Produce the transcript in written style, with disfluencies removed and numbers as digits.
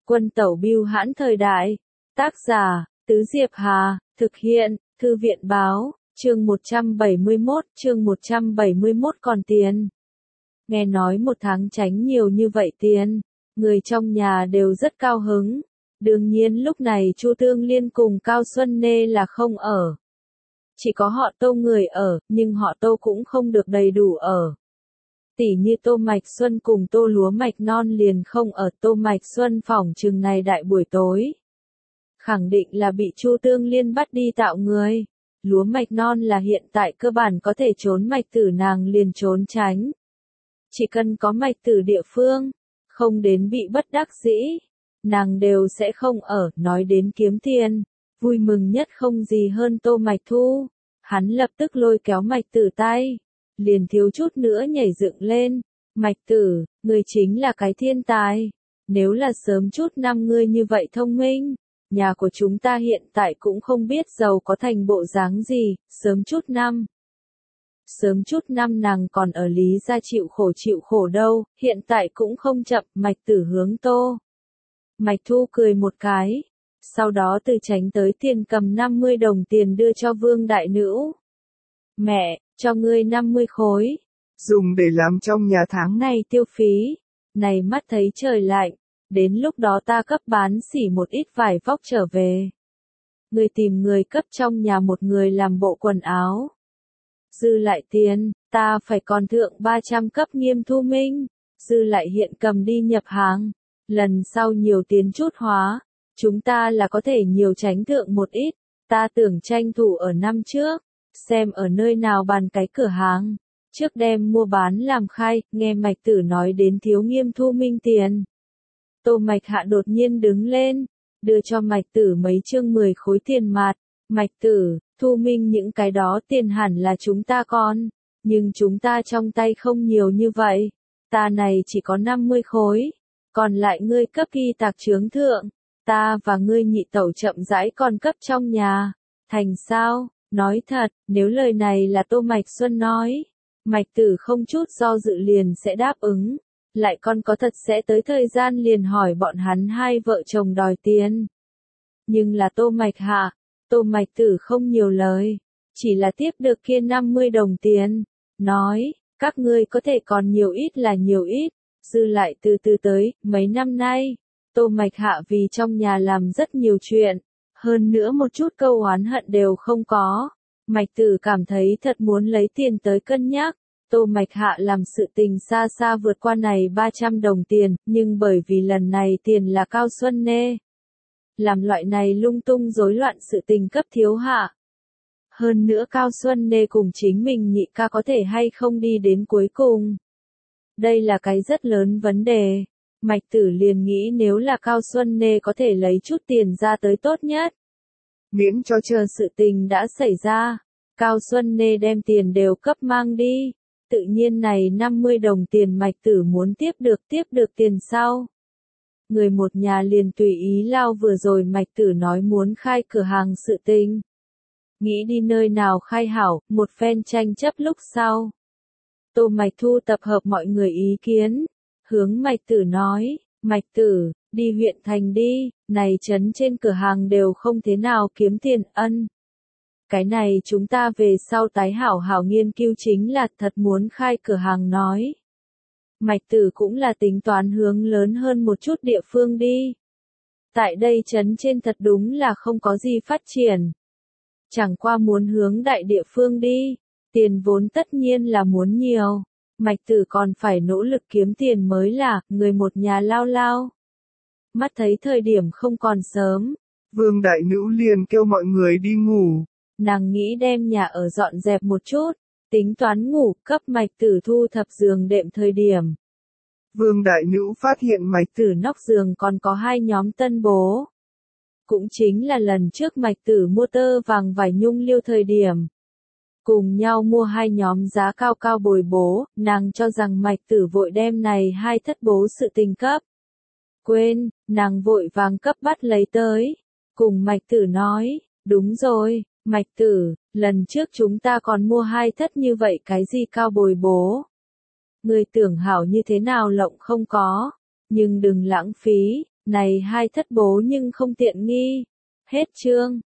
Quân tẩu bưu hãn thời đại. Tác giả, Tứ Diệp Hà, thực hiện, Thư viện báo, chương 171 còn tiền. Nghe nói một tháng tránh nhiều như vậy tiền, người trong nhà đều rất cao hứng. Đương nhiên lúc này Chu Tương Liên cùng Cao Xuân Nê là không ở. Chỉ có họ Tô người ở, nhưng họ Tô cũng không được đầy đủ ở. Tỉ như Tô Mạch Xuân cùng Tô Lúa Mạch Non liền không ở. Tô Mạch Xuân phỏng chừng này đại buổi tối. Khẳng định là bị Chu Tương Liên bắt đi tạo người. Lúa Mạch Non là hiện tại cơ bản có thể trốn mạch tử nàng liền trốn tránh. Chỉ cần có mạch tử địa phương, không đến bị bất đắc dĩ, nàng đều sẽ không ở. Nói đến kiếm tiền, vui mừng nhất không gì hơn Tô Mạch Thu. Hắn lập tức lôi kéo Mạch Tử tay, liền thiếu chút nữa nhảy dựng lên. Mạch Tử, ngươi chính là cái thiên tài. Nếu là sớm chút năm ngươi như vậy thông minh, nhà của chúng ta hiện tại cũng không biết giàu có thành bộ dáng gì. Sớm chút năm nàng còn ở Lý gia chịu khổ đâu, hiện tại cũng không chậm. Mạch Tử hướng Tô Mạch Thu cười một cái, sau đó từ tránh tới tiền cầm 50 đồng tiền đưa cho Vương Đại Nữu. Mẹ, cho ngươi 50 khối. Dùng để làm trong nhà tháng này tiêu phí. Này mắt thấy trời lạnh, đến lúc đó ta cấp bán xỉ một ít vải vóc trở về. Ngươi tìm người cấp trong nhà một người làm bộ quần áo. Dư lại tiền, ta phải còn thượng 300 cấp Nghiêm Thu Minh. Dư lại hiện cầm đi nhập hàng. Lần sau nhiều tiến chút hóa, chúng ta là có thể nhiều tránh thượng một ít. Ta tưởng tranh thủ ở năm trước, xem ở nơi nào bàn cái cửa hàng, trước đem mua bán làm khai. Nghe Mạch Tử nói đến thiếu Nghiêm Thu Minh tiền, Tô Mạch Hạ đột nhiên đứng lên, đưa cho Mạch Tử mấy chương 10 khối tiền mặt. Mạch Tử, Thu Minh những cái đó tiền hẳn là chúng ta con, nhưng chúng ta trong tay không nhiều như vậy. Ta này chỉ có 50 khối, còn lại ngươi cấp ghi tạc chướng thượng, ta và ngươi nhị tẩu chậm rãi còn cấp trong nhà. Thành sao? Nói thật, nếu lời này là Tô Mạch Xuân nói, Mạch Tử không chút do dự liền sẽ đáp ứng, lại còn có thật sẽ tới thời gian liền hỏi bọn hắn hai vợ chồng đòi tiền. Nhưng là Tô Mạch Hạ, Tô Mạch Tử không nhiều lời, chỉ là tiếp được kia 50 đồng tiền, nói, các ngươi có thể còn nhiều ít là nhiều ít, dư lại từ từ tới. Mấy năm nay, Tô Mạch Hạ vì trong nhà làm rất nhiều chuyện, hơn nữa một chút câu oán hận đều không có. Mạch Tử cảm thấy thật muốn lấy tiền tới cân nhắc. Tô Mạch Hạ làm sự tình xa xa vượt qua này 300 đồng tiền, nhưng bởi vì lần này tiền là Cao Xuân Nê làm loại này lung tung rối loạn sự tình cấp thiếu hạ. Hơn nữa Cao Xuân Nê cùng chính mình nhị ca có thể hay không đi đến cuối cùng. Đây là cái rất lớn vấn đề. Mạch Tử liền nghĩ nếu là Cao Xuân Nê có thể lấy chút tiền ra tới tốt nhất. Miễn cho chờ sự tình đã xảy ra, Cao Xuân Nê đem tiền đều cấp mang đi. Tự nhiên này 50 đồng tiền Mạch Tử muốn tiếp được tiền sau. Người một nhà liền tùy ý lao vừa rồi Mạch Tử nói muốn khai cửa hàng sự tình. Nghĩ đi nơi nào khai hảo, một phen tranh chấp lúc sau. Tô Mạch Thu tập hợp mọi người ý kiến, hướng Mạch Tử nói, Mạch Tử, đi huyện thành đi, này trấn trên cửa hàng đều không thế nào kiếm tiền. Ân. Cái này chúng ta về sau tái hảo hảo nghiên cứu, chính là thật muốn khai cửa hàng nói. Mạch Tử cũng là tính toán hướng lớn hơn một chút địa phương đi. Tại đây trấn trên thật đúng là không có gì phát triển. Chẳng qua muốn hướng đại địa phương đi, tiền vốn tất nhiên là muốn nhiều. Mạch Tử còn phải nỗ lực kiếm tiền mới là, người một nhà lao. Mắt thấy thời điểm không còn sớm, Vương Đại Nữu liền kêu mọi người đi ngủ. Nàng nghĩ đem nhà ở dọn dẹp một chút, tính toán ngủ. Cấp Mạch Tử thu thập giường đệm thời điểm, Vương Đại Nữu phát hiện Mạch Tử nóc giường còn có hai nhóm tân bố. Cũng chính là lần trước Mạch Tử mua tơ vàng vải nhung liêu thời điểm, cùng nhau mua hai nhóm giá cao bồi bố. Nàng cho rằng Mạch Tử vội đem này hai thất bố sự tình cấp quên, nàng vội vàng cấp bắt lấy tới, cùng Mạch Tử nói, đúng rồi, Mạch Tử, lần trước chúng ta còn mua hai thất như vậy cái gì cao bồi bố. Người tưởng hảo như thế nào lộng không có, nhưng đừng lãng phí, Này hai thất bố nhưng không tiện nghi. Hết chương.